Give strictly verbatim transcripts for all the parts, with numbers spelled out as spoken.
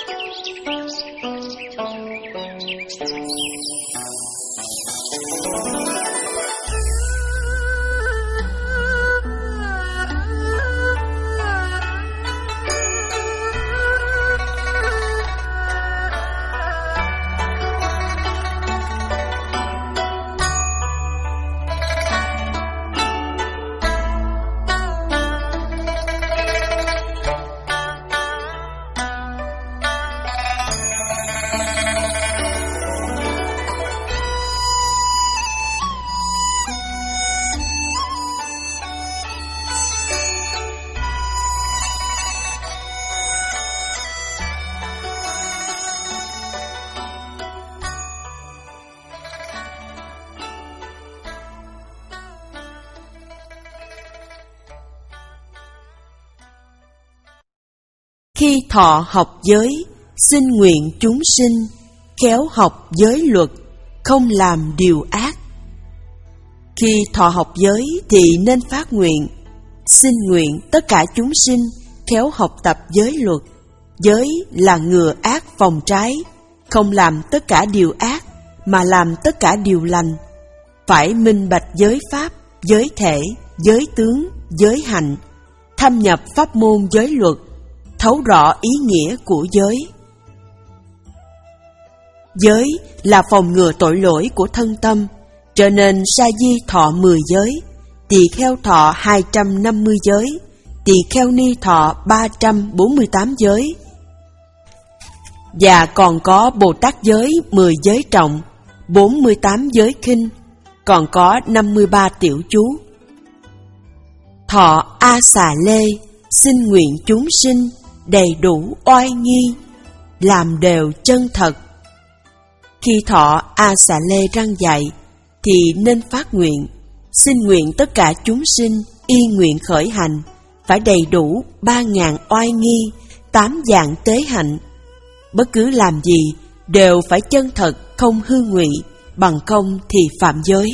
Khi thọ học giới, xin nguyện chúng sinh khéo học giới luật, không làm điều ác. Khi thọ học giới thì nên phát nguyện, xin nguyện tất cả chúng sinh khéo học tập giới luật. Giới là ngừa ác phòng trái, không làm tất cả điều ác mà làm tất cả điều lành. Phải minh bạch giới pháp, giới thể, giới tướng, giới hạnh, thâm nhập pháp môn giới luật, thấu rõ ý nghĩa của giới. Giới là phòng ngừa tội lỗi của thân tâm, cho nên sa di thọ mười giới, tỳ kheo thọ hai trăm năm mươi giới, tỳ kheo ni thọ ba trăm bốn mươi tám giới. Và còn có Bồ Tát giới mười giới trọng, bốn mươi tám giới khinh, còn có năm mươi ba tiểu chú. Thọ A Xà Lê, xin nguyện chúng sinh đầy đủ oai nghi, làm đều chân thật. Khi thọ A Xà Lê răng dạy thì nên phát nguyện, xin nguyện tất cả chúng sinh y nguyện khởi hành, phải đầy đủ ba ngàn oai nghi, tám dạng tế hạnh. Bất cứ làm gì đều phải chân thật, không hư ngụy, bằng không thì phạm giới.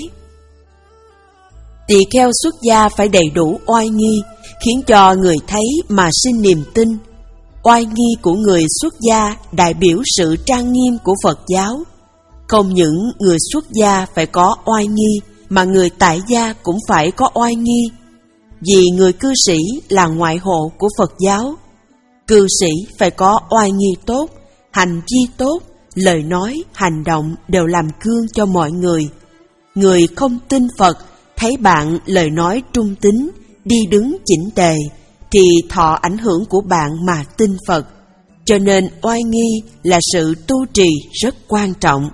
Tỳ kheo xuất gia phải đầy đủ oai nghi, khiến cho người thấy mà sinh niềm tin. Oai nghi của người xuất gia đại biểu sự trang nghiêm của Phật giáo. Không những người xuất gia phải có oai nghi, mà người tại gia cũng phải có oai nghi. Vì người cư sĩ là ngoại hộ của Phật giáo. Cư sĩ phải có oai nghi tốt, hành vi tốt, lời nói, hành động đều làm gương cho mọi người. Người không tin Phật thấy bạn lời nói trung tín, đi đứng chỉnh tề, thì thọ ảnh hưởng của bạn mà tin Phật. Cho nên oai nghi là sự tu trì rất quan trọng.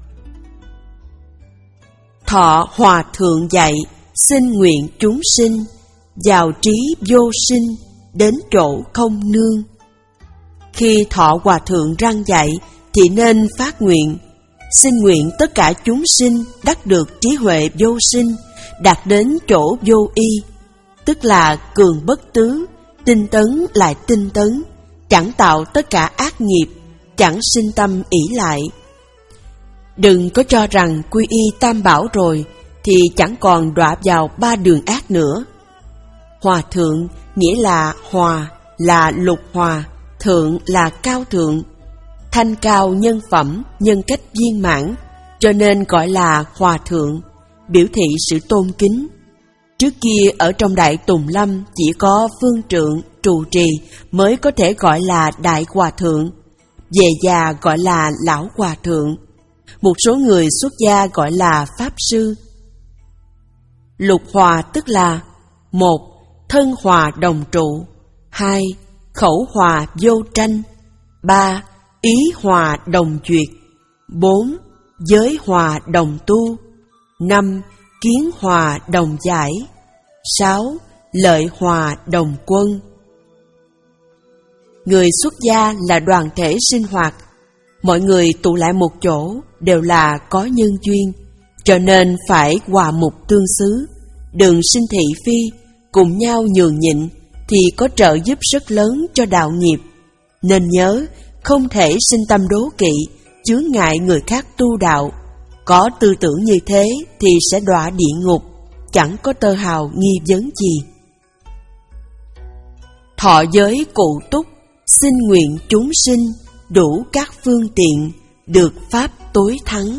Thọ Hòa Thượng dạy, xin nguyện chúng sinh vào trí vô sinh, đến chỗ không nương. Khi thọ Hòa Thượng răng dạy thì nên phát nguyện, xin nguyện tất cả chúng sinh đắc được trí huệ vô sinh, đạt đến chỗ vô y, tức là cường bất tứ, tinh tấn lại tinh tấn, chẳng tạo tất cả ác nghiệp, chẳng sinh tâm ỷ lại. Đừng có cho rằng quy y tam bảo rồi thì chẳng còn đọa vào ba đường ác nữa. Hòa thượng nghĩa là hòa là lục hòa, thượng là cao thượng, thanh cao nhân phẩm, nhân cách viên mãn, cho nên gọi là hòa thượng, biểu thị sự tôn kính. Trước kia ở trong Đại Tùng Lâm chỉ có phương trượng, trụ trì mới có thể gọi là đại hòa thượng, về già gọi là lão hòa thượng, một số người xuất gia gọi là pháp sư. Lục hòa tức là: một. Thân hòa đồng trụ. Hai. Khẩu hòa vô tranh. Ba. Ý hòa đồng duyệt. Bốn. Giới hòa đồng tu. Năm. Kiến hòa đồng giải. Sáu. Lợi hòa đồng quân. Người xuất gia là đoàn thể sinh hoạt, mọi người tụ lại một chỗ đều là có nhân duyên, cho nên phải hòa mục tương xứ, đừng sinh thị phi, cùng nhau nhường nhịn thì có trợ giúp rất lớn cho đạo nghiệp. Nên nhớ, không thể sinh tâm đố kỵ, chướng ngại người khác tu đạo. Có tư tưởng như thế thì sẽ đọa địa ngục, chẳng có tơ hào nghi vấn gì. Thọ giới cụ túc, xin nguyện chúng sinh đủ các phương tiện, được pháp tối thắng.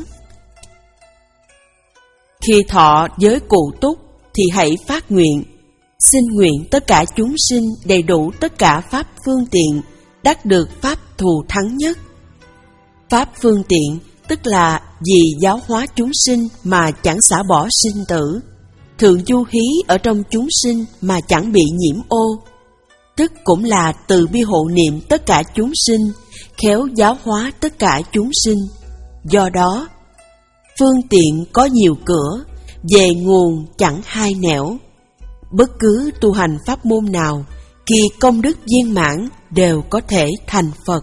Khi thọ giới cụ túc thì hãy phát nguyện, xin nguyện tất cả chúng sinh đầy đủ tất cả pháp phương tiện, đắc được pháp thù thắng nhất. Pháp phương tiện tức là vì giáo hóa chúng sinh mà chẳng xả bỏ sinh tử, thường du hí ở trong chúng sinh mà chẳng bị nhiễm ô, tức cũng là từ bi hộ niệm tất cả chúng sinh, khéo giáo hóa tất cả chúng sinh. Do đó, phương tiện có nhiều cửa, về nguồn chẳng hai nẻo. Bất cứ tu hành pháp môn nào, khi công đức viên mãn đều có thể thành Phật.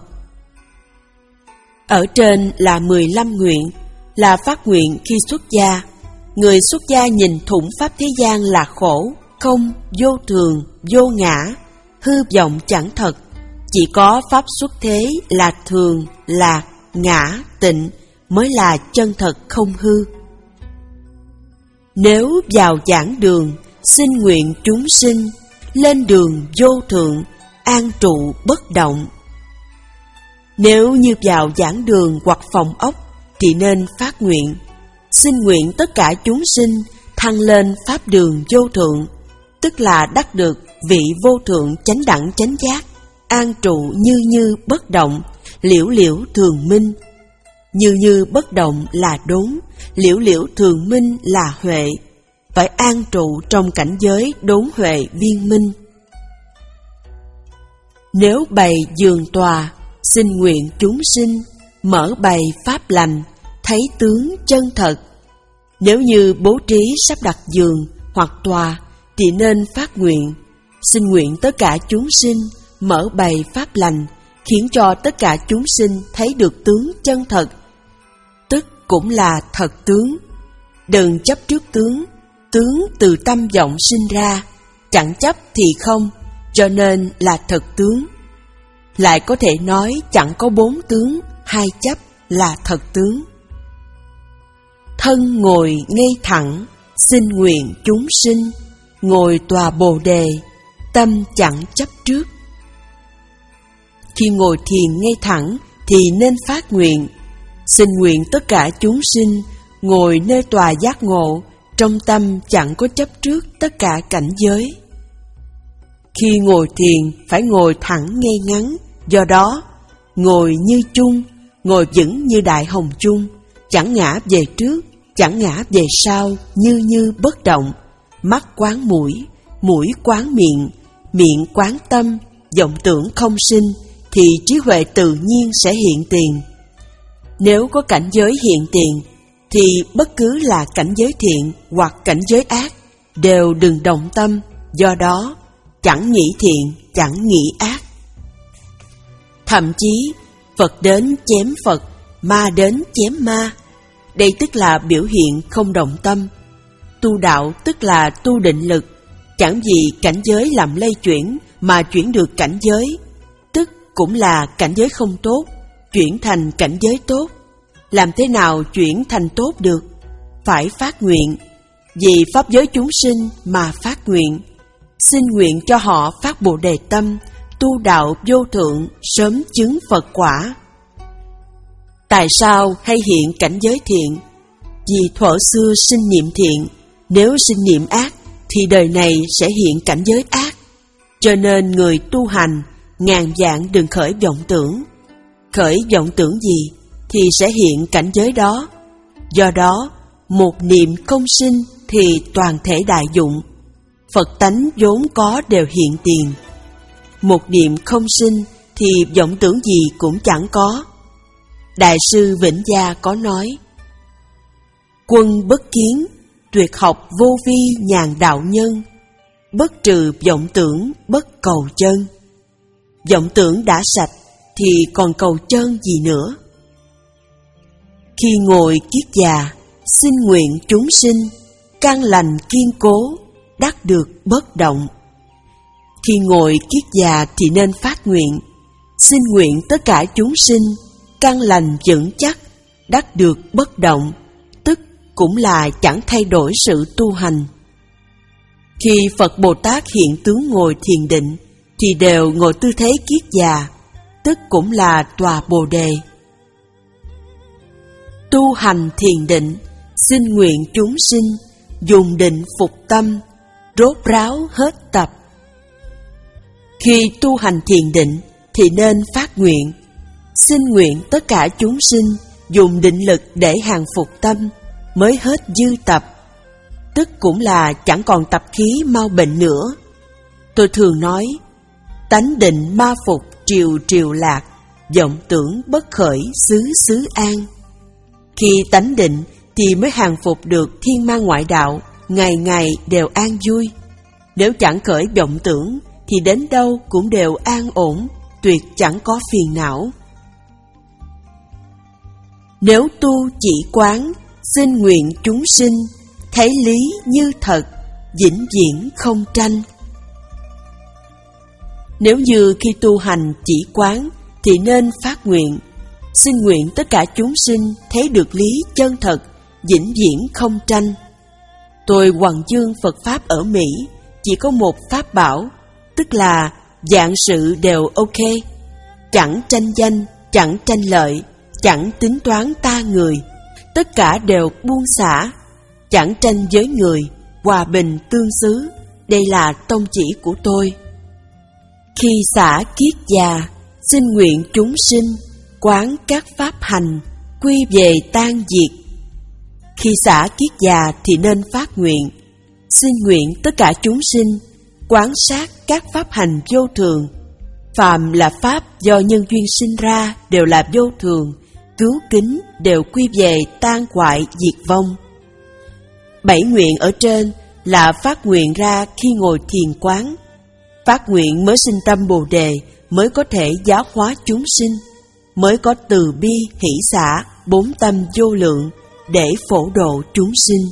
Ở trên là mười lăm nguyện, là phát nguyện khi xuất gia. Người xuất gia nhìn thủng pháp thế gian là khổ, không, vô thường, vô ngã, hư vọng chẳng thật. Chỉ có pháp xuất thế là thường, lạc, ngã, tịnh mới là chân thật không hư. Nếu vào giảng đường, xin nguyện chúng sinh, lên đường vô thượng, an trụ bất động. Nếu như vào giảng đường hoặc phòng ốc, thì nên phát nguyện, xin nguyện tất cả chúng sinh thăng lên pháp đường vô thượng, tức là đắc được vị vô thượng chánh đẳng chánh giác, an trụ như như bất động, liễu liễu thường minh. Như như bất động là đốn, liễu liễu thường minh là huệ, phải an trụ trong cảnh giới đốn huệ viên minh. Nếu bày giường tòa, xin nguyện chúng sinh, mở bày pháp lành, thấy tướng chân thật. Nếu như bố trí sắp đặt giường hoặc tòa, thì nên phát nguyện, xin nguyện tất cả chúng sinh, mở bày pháp lành, khiến cho tất cả chúng sinh thấy được tướng chân thật, tức cũng là thật tướng. Đừng chấp trước tướng, tướng từ tâm vọng sinh ra, chẳng chấp thì không, cho nên là thật tướng. Lại có thể nói chẳng có bốn tướng, hai chấp là thật tướng. Thân ngồi ngay thẳng, xin nguyện chúng sinh, ngồi tòa bồ đề, tâm chẳng chấp trước. Khi ngồi thiền ngay thẳng thì nên phát nguyện, xin nguyện tất cả chúng sinh ngồi nơi tòa giác ngộ, trong tâm chẳng có chấp trước tất cả cảnh giới. Khi ngồi thiền phải ngồi thẳng ngay ngắn, do đó ngồi như chung, ngồi vững như đại hồng chung, chẳng ngã về trước, chẳng ngã về sau, như như bất động. Mắt quán mũi, mũi quán miệng, miệng quán tâm, vọng tưởng không sinh, thì trí huệ tự nhiên sẽ hiện tiền. Nếu có cảnh giới hiện tiền, thì bất cứ là cảnh giới thiện hoặc cảnh giới ác đều đừng động tâm, do đó chẳng nghĩ thiện, chẳng nghĩ ác. Thậm chí Phật đến chém Phật, ma đến chém ma. Đây tức là biểu hiện không động tâm. Tu đạo tức là tu định lực, chẳng vì cảnh giới làm lay chuyển mà chuyển được cảnh giới, tức cũng là cảnh giới không tốt, chuyển thành cảnh giới tốt. Làm thế nào chuyển thành tốt được? Phải phát nguyện, vì pháp giới chúng sinh mà phát nguyện, xin nguyện cho họ phát Bồ Đề tâm, tu đạo vô thượng, sớm chứng Phật quả. Tại sao hay hiện cảnh giới thiện? Vì thuở xưa sinh niệm thiện, nếu sinh niệm ác thì đời này sẽ hiện cảnh giới ác. Cho nên người tu hành ngàn vạn đừng khởi vọng tưởng. Khởi vọng tưởng gì thì sẽ hiện cảnh giới đó. Do đó, một niệm không sinh thì toàn thể đại dụng. Phật tánh vốn có đều hiện tiền. Một niệm không sinh thì vọng tưởng gì cũng chẳng có. Đại sư Vĩnh Gia có nói: quân bất kiến, tuyệt học vô vi nhàn đạo nhân, bất trừ vọng tưởng, bất cầu chân. Vọng tưởng đã sạch thì còn cầu chân gì nữa. Khi ngồi kiết già, xin nguyện chúng sinh, căn lành kiên cố, đắc được bất động. Khi ngồi kiết già thì nên phát nguyện, xin nguyện tất cả chúng sinh, căn lành vững chắc, đắc được bất động, tức cũng là chẳng thay đổi sự tu hành. Khi Phật Bồ Tát hiện tướng ngồi thiền định, thì đều ngồi tư thế kiết già, tức cũng là tòa Bồ Đề. Tu hành thiền định, xin nguyện chúng sinh dùng định phục tâm, rốt ráo hết tập. Khi tu hành thiền định thì nên phát nguyện, xin nguyện tất cả chúng sinh dùng định lực để hàng phục tâm, mới hết dư tập, tức cũng là chẳng còn tập khí mau bệnh nữa. Tôi thường nói, tánh định ma phục triều triều lạc, vọng tưởng bất khởi xứ xứ an. Khi tánh định thì mới hàng phục được thiên ma ngoại đạo, ngày ngày đều an vui. Nếu chẳng khởi vọng tưởng thì đến đâu cũng đều an ổn, tuyệt chẳng có phiền não. Nếu tu chỉ quán, xin nguyện chúng sinh thấy lý như thật, vĩnh viễn không tranh. Nếu như khi tu hành chỉ quán thì nên phát nguyện, xin nguyện tất cả chúng sinh thấy được lý chân thật, vĩnh viễn không tranh. Tôi hoằng dương Phật Pháp ở Mỹ chỉ có một pháp bảo, tức là vạn sự đều ok, chẳng tranh danh, chẳng tranh lợi, chẳng tính toán ta người, tất cả đều buông xả, chẳng tranh với người, hòa bình tương xứ. Đây là tông chỉ của tôi. Khi xả kiết già, xin nguyện chúng sinh quán các pháp hành, quy về tan diệt. Khi xả kiết già thì nên phát nguyện, xin nguyện tất cả chúng sinh quán sát các pháp hành vô thường. Phàm là pháp do nhân duyên sinh ra đều là vô thường, cứu kính đều quy về tan hoại diệt vong. Bảy nguyện ở trên là phát nguyện ra khi ngồi thiền quán. Phát nguyện mới sinh tâm Bồ Đề, mới có thể giáo hóa chúng sinh, mới có từ bi hỷ xả bốn tâm vô lượng để phổ độ chúng sinh.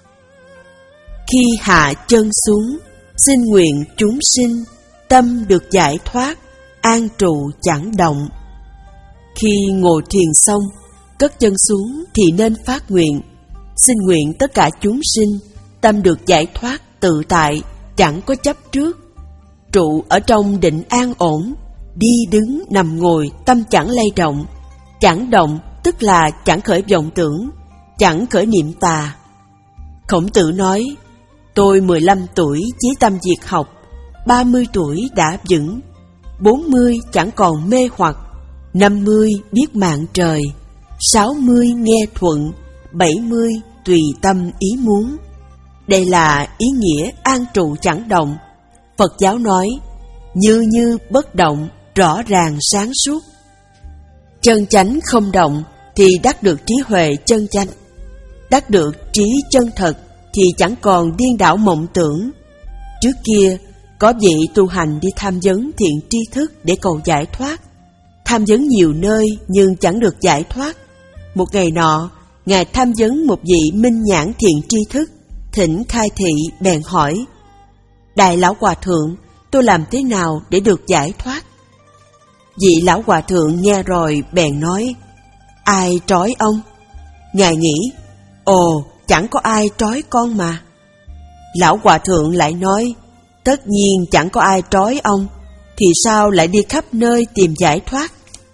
Khi hạ chân xuống, xin nguyện chúng sinh tâm được giải thoát, an trụ chẳng động. Khi ngồi thiền xong, cất chân xuống thì nên phát nguyện, xin nguyện tất cả chúng sinh tâm được giải thoát tự tại, chẳng có chấp trước, trụ ở trong định an ổn, đi đứng nằm ngồi tâm chẳng lay động. Chẳng động tức là chẳng khởi vọng tưởng, chẳng khởi niệm tà. Khổng Tử nói, tôi mười lăm tuổi chí tâm diệt học, ba mươi tuổi đã vững, bốn mươi chẳng còn mê hoặc, năm mươi biết mạng trời, sáu mươi nghe thuận, bảy mươi tùy tâm ý muốn. Đây là ý nghĩa an trụ chẳng động. Phật giáo nói, như như bất động, rõ ràng sáng suốt. Chân chánh không động thì đắc được trí huệ chân chánh. Đắc được trí chân thật thì chẳng còn điên đảo mộng tưởng. Trước kia, có vị tu hành đi tham vấn thiện tri thức để cầu giải thoát. Tham vấn nhiều nơi nhưng chẳng được giải thoát. Một ngày nọ, Ngài tham vấn một vị minh nhãn thiện tri thức, thỉnh khai thị bèn hỏi, Đại Lão Hòa Thượng, tôi làm thế nào để được giải thoát? Vị Lão Hòa Thượng nghe rồi bèn nói, ai trói ông? Ngài nghĩ, ồ, chẳng có ai trói con mà. Lão Hòa Thượng lại nói, tất nhiên chẳng có ai trói ông, thì sao lại đi khắp nơi tìm giải thoát?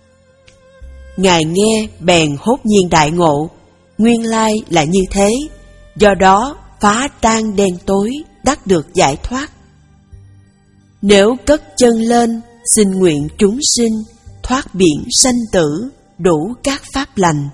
Ngài nghe bèn hốt nhiên đại ngộ, nguyên lai là như thế, do đó phá tan đen tối, đắc được giải thoát. Nếu cất chân lên, xin nguyện chúng sinh thoát biển sanh tử, đủ các pháp lành.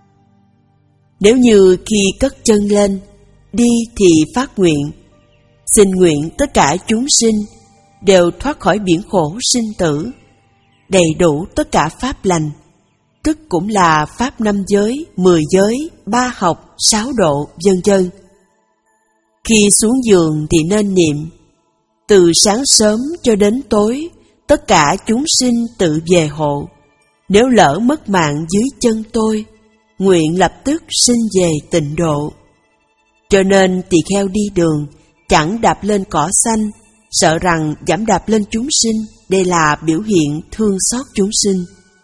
Nếu như khi cất chân lên, đi thì phát nguyện, xin nguyện tất cả chúng sinh đều thoát khỏi biển khổ sinh tử, đầy đủ tất cả pháp lành, tức cũng là pháp năm giới, mười giới, ba học, sáu độ, vân vân. Khi xuống giường thì nên niệm, từ sáng sớm cho đến tối, tất cả chúng sinh tự về hộ. Nếu lỡ mất mạng dưới chân tôi, nguyện lập tức sinh về tịnh độ. Cho nên tỳ kheo đi đường, chẳng đạp lên cỏ xanh, sợ rằng dẫm đạp lên chúng sinh, đây là biểu hiện thương xót chúng sinh.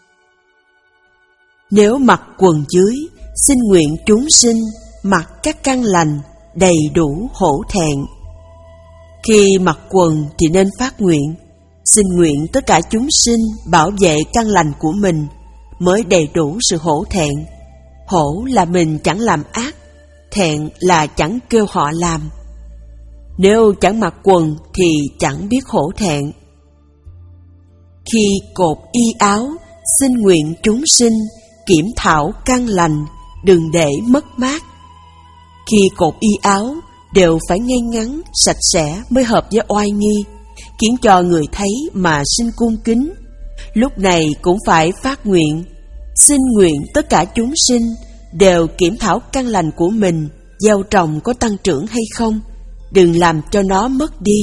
Nếu mặc quần dưới, xin nguyện chúng sinh mặc các căn lành, đầy đủ hổ thẹn. Khi mặc quần thì nên phát nguyện, xin nguyện tất cả chúng sinh bảo vệ căn lành của mình mới đầy đủ sự hổ thẹn. Hổ là mình chẳng làm ác, thẹn là chẳng kêu họ làm. Nếu chẳng mặc quần thì chẳng biết hổ thẹn. Khi cột y áo, xin nguyện chúng sinh kiểm thảo căn lành, đừng để mất mát. Khi cột y áo đều phải ngay ngắn, sạch sẽ mới hợp với oai nghi, khiến cho người thấy mà sinh cung kính. Lúc này cũng phải phát nguyện, xin nguyện tất cả chúng sinh đều kiểm thảo căn lành của mình, gieo trồng có tăng trưởng hay không, đừng làm cho nó mất đi.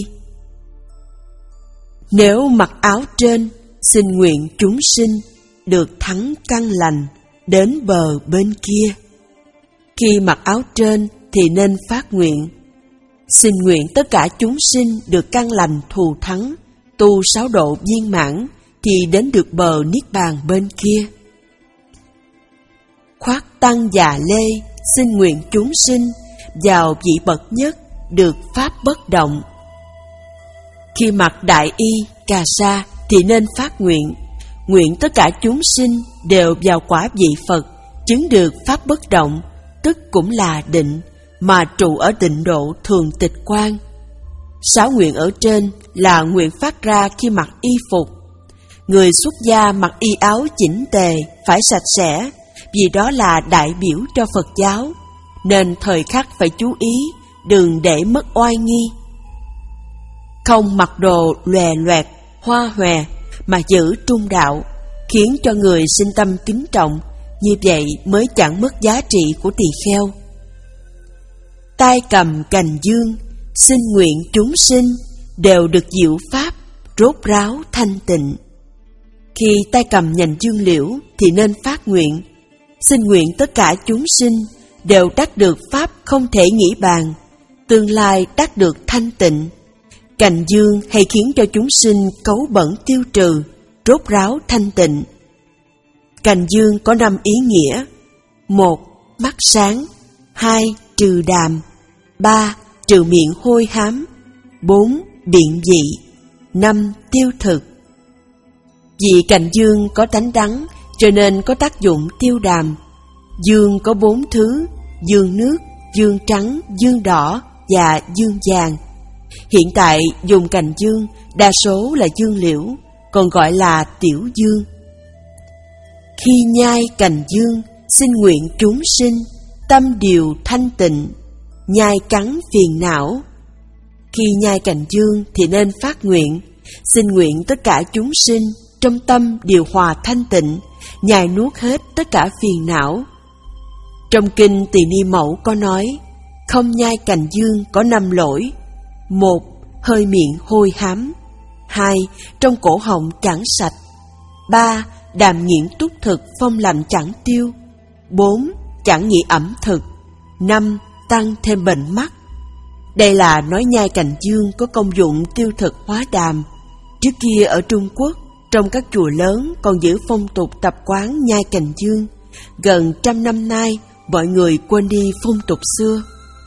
Nếu mặc áo trên, xin nguyện chúng sinh được thắng căn lành, đến bờ bên kia. Khi mặc áo trên thì nên phát nguyện, xin nguyện tất cả chúng sinh được căn lành thù thắng, tu sáu độ viên mãn thì đến được bờ niết bàn bên kia. Khoác tăng già lê, xin nguyện chúng sinh vào vị bậc nhất được pháp bất động. Khi mặc đại y, cà sa thì nên phát nguyện, nguyện tất cả chúng sinh đều vào quả vị Phật, chứng được pháp bất động, tức cũng là định, mà trụ ở tịnh độ thường tịch quan. Sáu nguyện ở trên là nguyện phát ra khi mặc y phục. Người xuất gia mặc y áo chỉnh tề, phải sạch sẽ, vì đó là đại biểu cho Phật giáo, nên thời khắc phải chú ý, đừng để mất oai nghi. Không mặc đồ lòe loẹt, hoa hòe, mà giữ trung đạo, khiến cho người sinh tâm kính trọng, như vậy mới chẳng mất giá trị của tỳ kheo. tay cầm cành dương, xin nguyện chúng sinh đều được diệu pháp, rốt ráo thanh tịnh. Khi tay cầm nhành dương liễu thì nên phát nguyện, xin nguyện tất cả chúng sinh đều đắc được pháp không thể nghĩ bàn, tương lai đắc được thanh tịnh. Cành dương hay khiến cho chúng sinh cấu bẩn tiêu trừ, rốt ráo thanh tịnh. Cành dương có năm ý nghĩa: một. Mắt sáng. Hai. Trừ đàm. Ba. Trừ miệng hôi hám. Bốn. Biện dị. Năm. Tiêu thực. Vì cành dương có tánh đắng, cho nên có tác dụng tiêu đàm. Dương có bốn thứ: dương nước, dương trắng, dương đỏ và dương vàng. Hiện tại dùng cành dương đa số là dương liễu, còn gọi là tiểu dương. Khi nhai cành dương, xin nguyện chúng sinh tâm điều thanh tịnh, nhai cắn phiền não. Khi nhai cành dương thì nên phát nguyện, xin nguyện tất cả chúng sinh trong tâm điều hòa thanh tịnh, nhai nuốt hết tất cả phiền não. Trong kinh Tỳ Ni Mẫu có nói, không nhai cành dương có năm lỗi: một. Hơi miệng hôi hám. Hai. Trong cổ họng chẳng sạch. Ba. Đàm nghiện túc thực phong lạnh chẳng tiêu. Bốn. Chẳng nghĩ ẩm thực. Năm. Tăng thêm bệnh mắt. Đây là nói nhai cành dương có công dụng tiêu thực hóa đàm. Trước kia ở Trung Quốc, trong các chùa lớn còn giữ phong tục tập quán nhai cành dương. Gần trăm năm nay, mọi người quên đi phong tục xưa.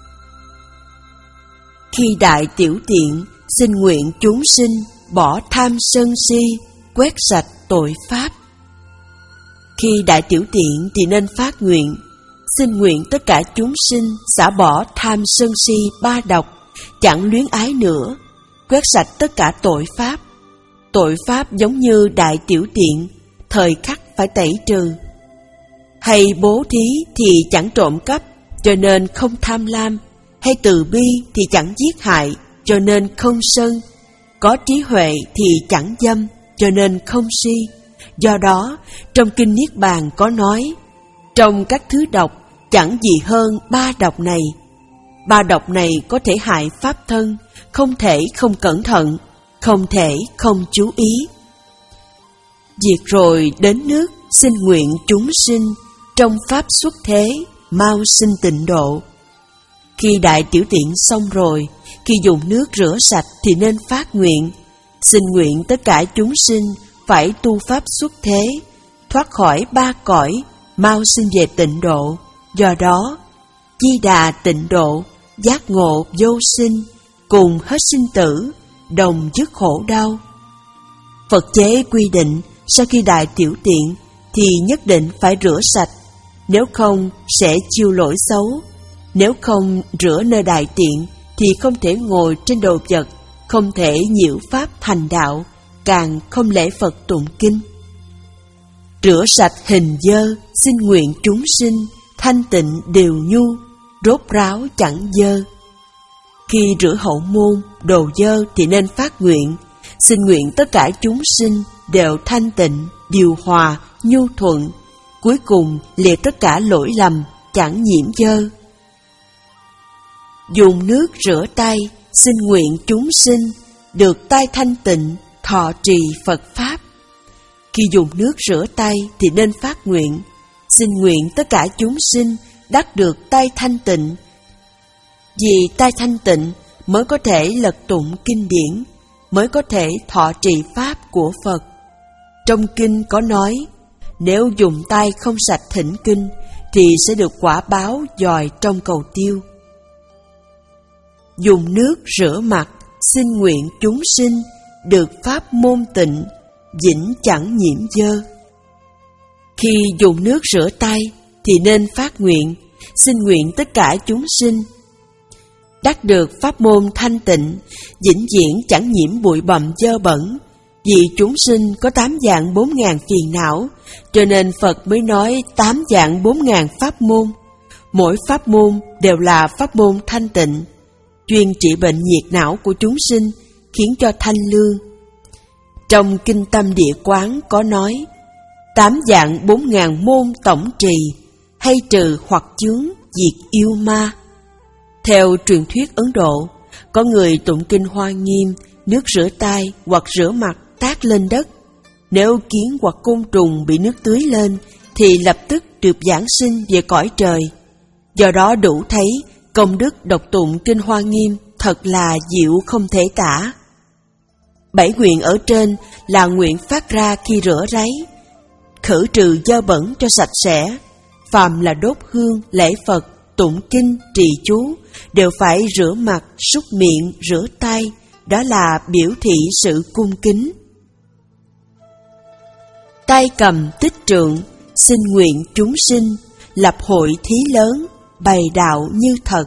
Khi đại tiểu tiện, xin nguyện chúng sinh bỏ tham sân si, quét sạch tội pháp. Khi đại tiểu tiện thì nên phát nguyện, xin nguyện tất cả chúng sinh xả bỏ tham sân si ba độc, chẳng luyến ái nữa, quét sạch tất cả tội pháp. Tội pháp giống như đại tiểu tiện, thời khắc phải tẩy trừ. Hay bố thí thì chẳng trộm cắp, cho nên không tham lam. Hay từ bi thì chẳng giết hại, cho nên không sân. Có trí huệ thì chẳng dâm, cho nên không si. Do đó, trong Kinh Niết Bàn có nói, trong các thứ độc chẳng gì hơn ba độc này. Ba độc này có thể hại pháp thân, không thể không cẩn thận, không thể không chú ý. Diệt rồi đến nước, xin nguyện chúng sinh trong pháp xuất thế, mau sinh tịnh độ. Khi đại tiểu tiện xong rồi, khi dùng nước rửa sạch thì nên phát nguyện, xin nguyện tất cả chúng sinh phải tu pháp xuất thế, thoát khỏi ba cõi, mau sinh về tịnh độ. Do đó, Di Đà tịnh độ, giác ngộ vô sinh, cùng hết sinh tử, đồng dứt khổ đau. Phật chế quy định sau khi đại tiểu tiện thì nhất định phải rửa sạch, nếu không sẽ chiêu lỗi xấu. Nếu không rửa nơi đại tiện thì không thể ngồi trên đồ vật, không thể nhiễu pháp thành đạo, càng không lễ Phật tụng kinh. Rửa sạch hình dơ, xin nguyện chúng sinh thanh tịnh đều nhu, rốt ráo chẳng dơ. Khi rửa hậu môn, đồ dơ thì nên phát nguyện, xin nguyện tất cả chúng sinh đều thanh tịnh, điều hòa, nhu thuận, cuối cùng liệt tất cả lỗi lầm, chẳng nhiễm dơ. Dùng nước rửa tay, xin nguyện chúng sinh được tay thanh tịnh, thọ trì Phật Pháp. Khi dùng nước rửa tay thì nên phát nguyện, xin nguyện tất cả chúng sinh đắc được tay thanh tịnh. Vì tay thanh tịnh mới có thể lật tụng kinh điển, mới có thể thọ trì Pháp của Phật. Trong kinh có nói, nếu dùng tay không sạch thỉnh kinh thì sẽ được quả báo dòi trong cầu tiêu. Dùng nước rửa mặt, xin nguyện chúng sinh được pháp môn tịnh, vĩnh chẳng nhiễm dơ. Khi dùng nước rửa tay thì nên phát nguyện, xin nguyện tất cả chúng sinh đắc được pháp môn thanh tịnh, vĩnh viễn chẳng nhiễm bụi bặm dơ bẩn. Vì chúng sinh có tám dạng bốn ngàn phiền não, cho nên Phật mới nói tám dạng bốn ngàn pháp môn. Mỗi pháp môn đều là pháp môn thanh tịnh, chuyên trị bệnh nhiệt não của chúng sinh, khiến cho thanh lương. Trong Kinh Tâm Địa Quán có nói, tám dạng bốn ngàn môn tổng trì, hay trừ hoặc chướng, diệt yêu ma. Theo truyền thuyết Ấn Độ, có người tụng kinh Hoa Nghiêm, nước rửa tay hoặc rửa mặt tát lên đất. Nếu kiến hoặc côn trùng bị nước tưới lên, thì lập tức được giảng sinh về cõi trời. Do đó đủ thấy công đức đọc tụng kinh Hoa Nghiêm thật là diệu không thể tả. Bảy nguyện ở trên là nguyện phát ra khi rửa ráy, khử trừ dơ bẩn cho sạch sẽ. Phàm là đốt hương, lễ Phật, tụng kinh, trì chú đều phải rửa mặt, súc miệng, rửa tay. Đó là biểu thị sự cung kính. Tay cầm tích trượng, xin nguyện chúng sinh lập hội thí lớn, bày đạo như thật.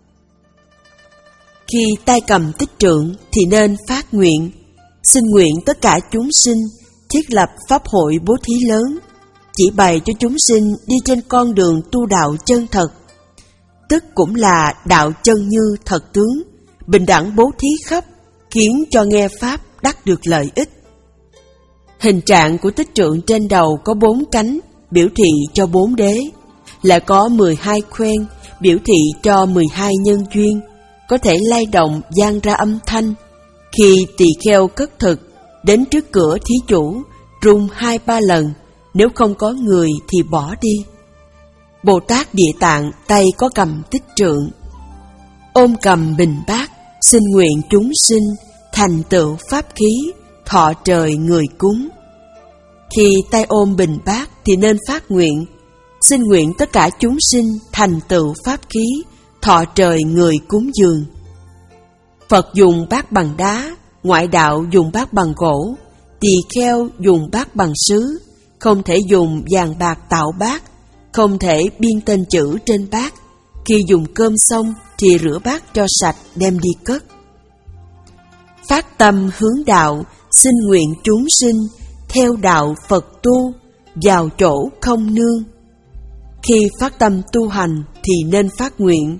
Khi tay cầm tích trượng thì nên phát nguyện, xin nguyện tất cả chúng sinh thiết lập pháp hội bố thí lớn, chỉ bày cho chúng sinh đi trên con đường tu đạo chân thật, tức cũng là đạo chân như thật tướng, bình đẳng bố thí khắp, khiến cho nghe pháp đắc được lợi ích. Hình trạng của tích trượng trên đầu có bốn cánh, biểu thị cho bốn đế, lại có mười hai khoen, biểu thị cho mười hai nhân duyên, có thể lay động vang ra âm thanh. Khi tỳ kheo cất thực, đến trước cửa thí chủ, rung hai ba lần, nếu không có người thì bỏ đi. Bồ Tát Địa Tạng tay có cầm tích trượng, ôm cầm bình bát, xin nguyện chúng sinh thành tựu pháp khí, thọ trời người cúng. Khi tay ôm bình bát thì nên phát nguyện, xin nguyện tất cả chúng sinh thành tựu pháp khí, thọ trời người cúng dường. Phật dùng bát bằng đá, ngoại đạo dùng bát bằng gỗ, tỳ kheo dùng bát bằng sứ, không thể dùng vàng bạc tạo bát, không thể biên tên chữ trên bát. Khi dùng cơm xong thì rửa bát cho sạch đem đi cất. Phát tâm hướng đạo, xin nguyện chúng sinh theo đạo Phật tu, vào chỗ không nương. Khi phát tâm tu hành thì nên phát nguyện,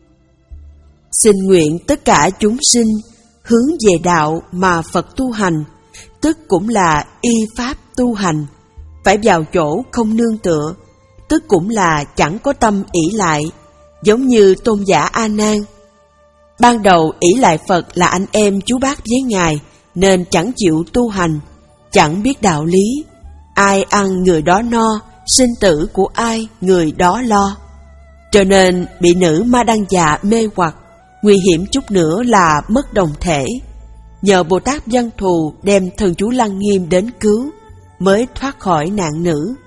xin nguyện tất cả chúng sinh hướng về đạo mà Phật tu hành, tức cũng là y pháp tu hành, phải vào chỗ không nương tựa, tức cũng là chẳng có tâm ỷ lại, giống như tôn giả A Nan. Ban đầu ỷ lại Phật là anh em chú bác với Ngài, nên chẳng chịu tu hành, chẳng biết đạo lý. Ai ăn người đó no, sinh tử của ai người đó lo. Cho nên bị nữ ma đăng dạ mê hoặc, nguy hiểm chút nữa là mất đồng thể. Nhờ Bồ Tát Văn Thù đem thần chú Lăng Nghiêm đến cứu, mới thoát khỏi nạn nữ.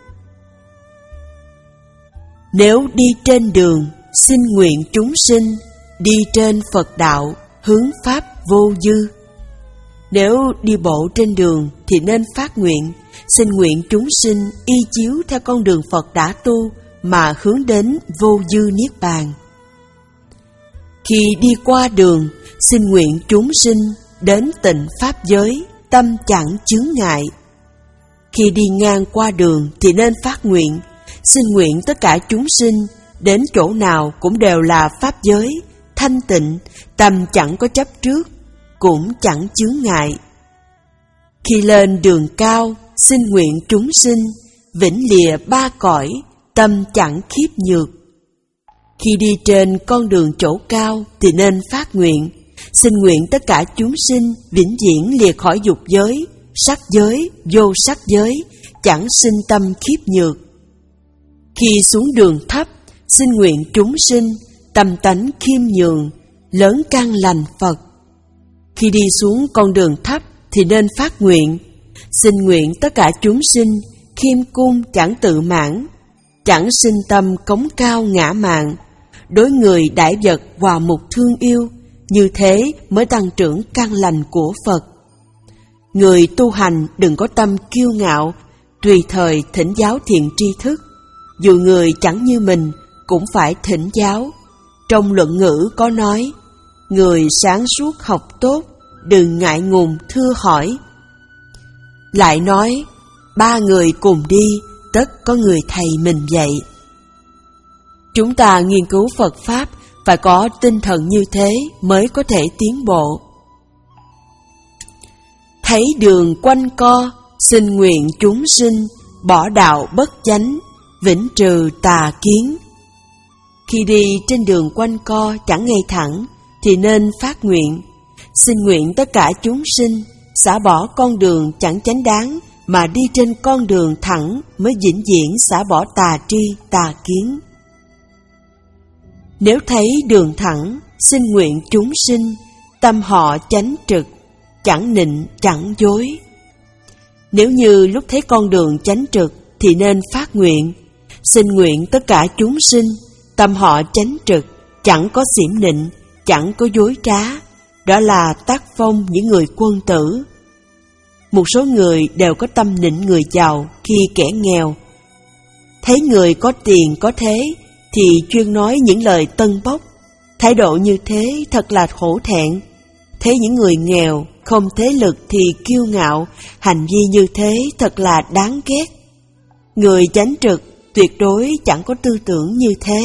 Nếu đi trên đường, xin nguyện chúng sinh đi trên Phật đạo, hướng pháp vô dư. Nếu đi bộ trên đường thì nên phát nguyện, xin nguyện chúng sinh y chiếu theo con đường Phật đã tu mà hướng đến vô dư niết bàn. Khi đi qua đường, xin nguyện chúng sinh đến tịnh pháp giới, tâm chẳng chướng ngại. Khi đi ngang qua đường thì nên phát nguyện, xin nguyện tất cả chúng sinh đến chỗ nào cũng đều là pháp giới, thanh tịnh, tâm chẳng có chấp trước, cũng chẳng chướng ngại. Khi lên đường cao, xin nguyện chúng sinh vĩnh lìa ba cõi, tâm chẳng khiếp nhược. Khi đi trên con đường chỗ cao thì nên phát nguyện, xin nguyện tất cả chúng sinh vĩnh viễn lìa khỏi dục giới, sắc giới, vô sắc giới, chẳng sinh tâm khiếp nhược. Khi xuống đường thấp, xin nguyện chúng sinh tâm tánh khiêm nhường, lớn căn lành Phật. Khi đi xuống con đường thấp thì nên phát nguyện, xin nguyện tất cả chúng sinh khiêm cung chẳng tự mãn, chẳng sinh tâm cống cao ngã mạn, đối người đại vật hòa mục thương yêu, như thế mới tăng trưởng căn lành của Phật. Người tu hành đừng có tâm kiêu ngạo, tùy thời thỉnh giáo thiện tri thức. Dù người chẳng như mình cũng phải thỉnh giáo. Trong luận ngữ có nói, người sáng suốt học tốt, đừng ngại ngùng thưa hỏi. Lại nói, ba người cùng đi, tất có người thầy mình dạy. Chúng ta nghiên cứu Phật Pháp phải có tinh thần như thế mới có thể tiến bộ. Thấy đường quanh co, xin nguyện chúng sinh bỏ đạo bất chánh, vĩnh trừ tà kiến. Khi đi trên đường quanh co chẳng ngay thẳng thì nên phát nguyện, xin nguyện tất cả chúng sinh xả bỏ con đường chẳng chánh đáng mà đi trên con đường thẳng mới vĩnh viễn xả bỏ tà tri tà kiến. Nếu thấy đường thẳng, xin nguyện chúng sinh tâm họ chánh trực, chẳng nịnh chẳng dối. Nếu như lúc thấy con đường chánh trực thì nên phát nguyện, xin nguyện tất cả chúng sinh tâm họ chánh trực, chẳng có xỉm nịnh, chẳng có dối trá. Đó là tác phong những người quân tử. Một số người đều có tâm nịnh người giàu khi kẻ nghèo. Thấy người có tiền có thế thì chuyên nói những lời tân bốc. Thái độ như thế thật là hổ thẹn. Thấy những người nghèo, không thế lực thì kiêu ngạo, hành vi như thế thật là đáng ghét. Người chánh trực tuyệt đối chẳng có tư tưởng như thế.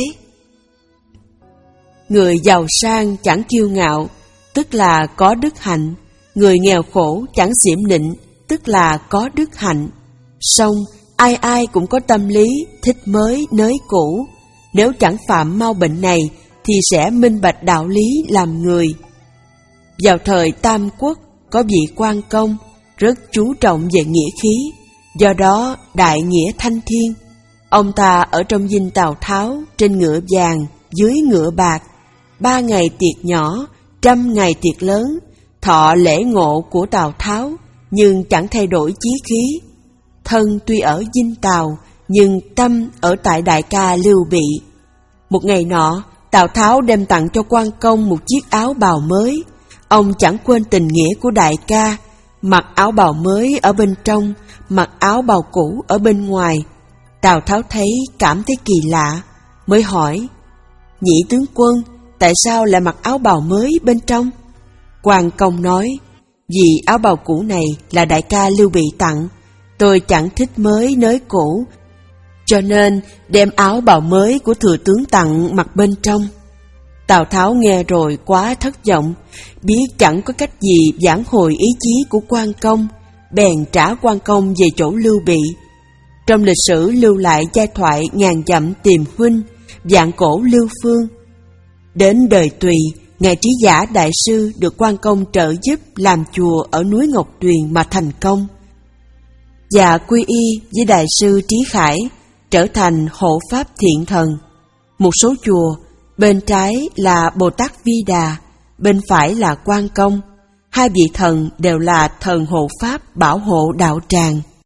Người giàu sang chẳng kiêu ngạo, tức là có đức hạnh. Người nghèo khổ chẳng xỉm nịnh, tức là có đức hạnh. Song ai ai cũng có tâm lý thích mới nới cũ. Nếu chẳng phạm mau bệnh này thì sẽ minh bạch đạo lý làm người. Vào thời Tam Quốc có vị quan công rất chú trọng về nghĩa khí, do đó đại nghĩa thanh thiên. Ông ta ở trong dinh Tào Tháo trên ngựa vàng dưới ngựa bạc, ba ngày tiệc nhỏ, trăm ngày tiệc lớn, thọ lễ ngộ của Tào Tháo nhưng chẳng thay đổi chí khí. Thân tuy ở dinh Tào nhưng tâm ở tại đại ca Lưu Bị. Một ngày nọ, Tào Tháo đem tặng cho quan công một chiếc áo bào mới. Ông chẳng quên tình nghĩa của đại ca, mặc áo bào mới ở bên trong, mặc áo bào cũ ở bên ngoài. Tào Tháo thấy cảm thấy kỳ lạ, mới hỏi: "Nhị tướng quân, tại sao lại mặc áo bào mới bên trong?" Quan công nói: "Vì áo bào cũ này là đại ca Lưu Bị tặng, tôi chẳng thích mới nới cũ, cho nên đem áo bào mới của thừa tướng tặng mặc bên trong." Tào Tháo nghe rồi quá thất vọng, biết chẳng có cách gì vãn hồi ý chí của quan công, bèn trả quan công về chỗ Lưu Bị. Trong lịch sử lưu lại giai thoại ngàn dặm tìm huynh, vạn cổ Lưu Phương. Đến đời Tùy, ngài Trí Giả đại sư được quan công trợ giúp làm chùa ở núi Ngọc Tuyền mà thành công, và quy y với đại sư Trí Khải, trở thành hộ pháp thiện thần. Một số chùa, bên trái là Bồ Tát Vi Đà, bên phải là Quan Công. Hai vị thần đều là thần hộ pháp bảo hộ đạo tràng.